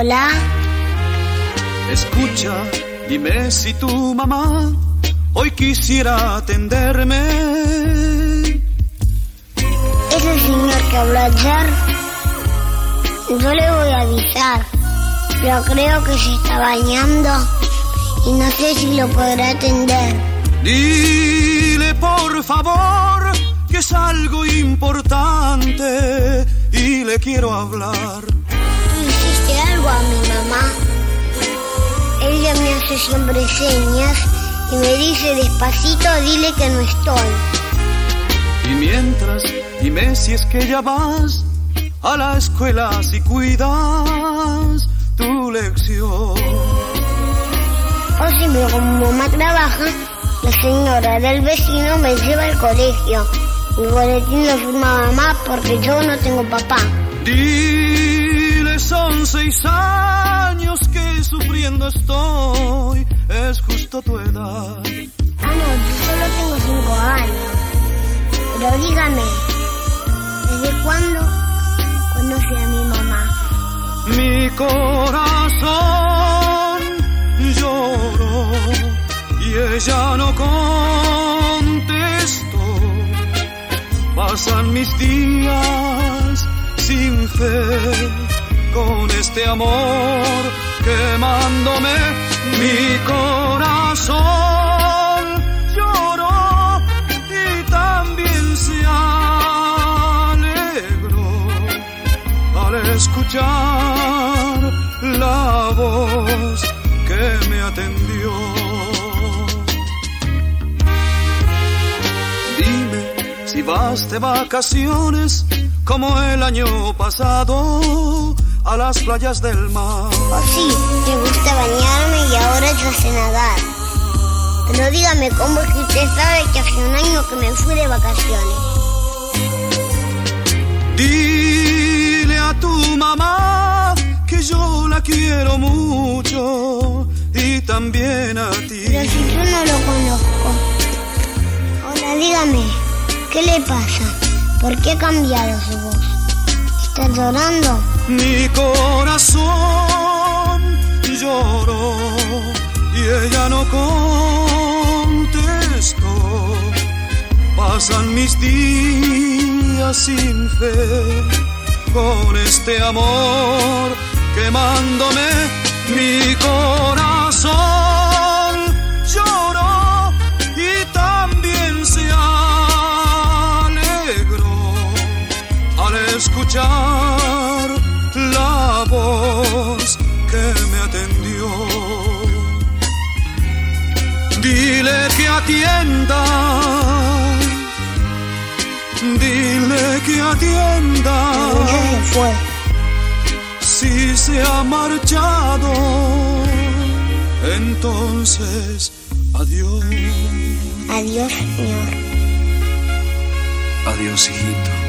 Hola. Escucha, dime si tu mamá hoy quisiera atenderme. Ese señor que habló ayer, yo le voy a avisar, pero creo que se está bañando y no sé si lo podrá atender. Dile por favor que es algo importante y le quiero hablar. ¿Tú hiciste algo a mi mamá? Ella me hace siempre señas y me dice despacito, dile que no estoy. Y mientras, dime si es que ya vas a la escuela, si cuidas tu lección. O si como mamá trabaja, la señora del vecino me lleva al colegio. Mi boletín lo firma mamá porque yo no tengo papá. Dile, son 6 años que sufriendo estoy, es justo tu edad. No, yo solo tengo 5 años. Pero dígame, ¿desde cuándo conoce a mi mamá? Mi corazón lloró y ella no contestó. Pasan mis días sin fe, con este amor quemándome. Mi corazón lloró y también se alegró al escuchar la voz que me atendió. Dime si vas de vacaciones como el año pasado a las playas del mar. Oh sí, me gusta bañarme y ahora yo sé nadar. Pero dígame, ¿cómo es que usted sabe que hace un año que me fui de vacaciones? Dile a tu mamá que yo la quiero mucho y también a ti. Pero si yo no lo conozco. Ahora dígame, ¿qué le pasa? ¿Por qué ha cambiado su voz? ¿Está llorando? Mi corazón lloró y ella no contestó. Pasan mis días sin fe, con este amor quemándome. Mi corazón lloró y también se alegró al escuchar la voz que me atendió. Dile que atienda, dile que atienda. Ya se fue. Si se ha marchado, entonces adiós. Adiós, señor. Adiós, hijito.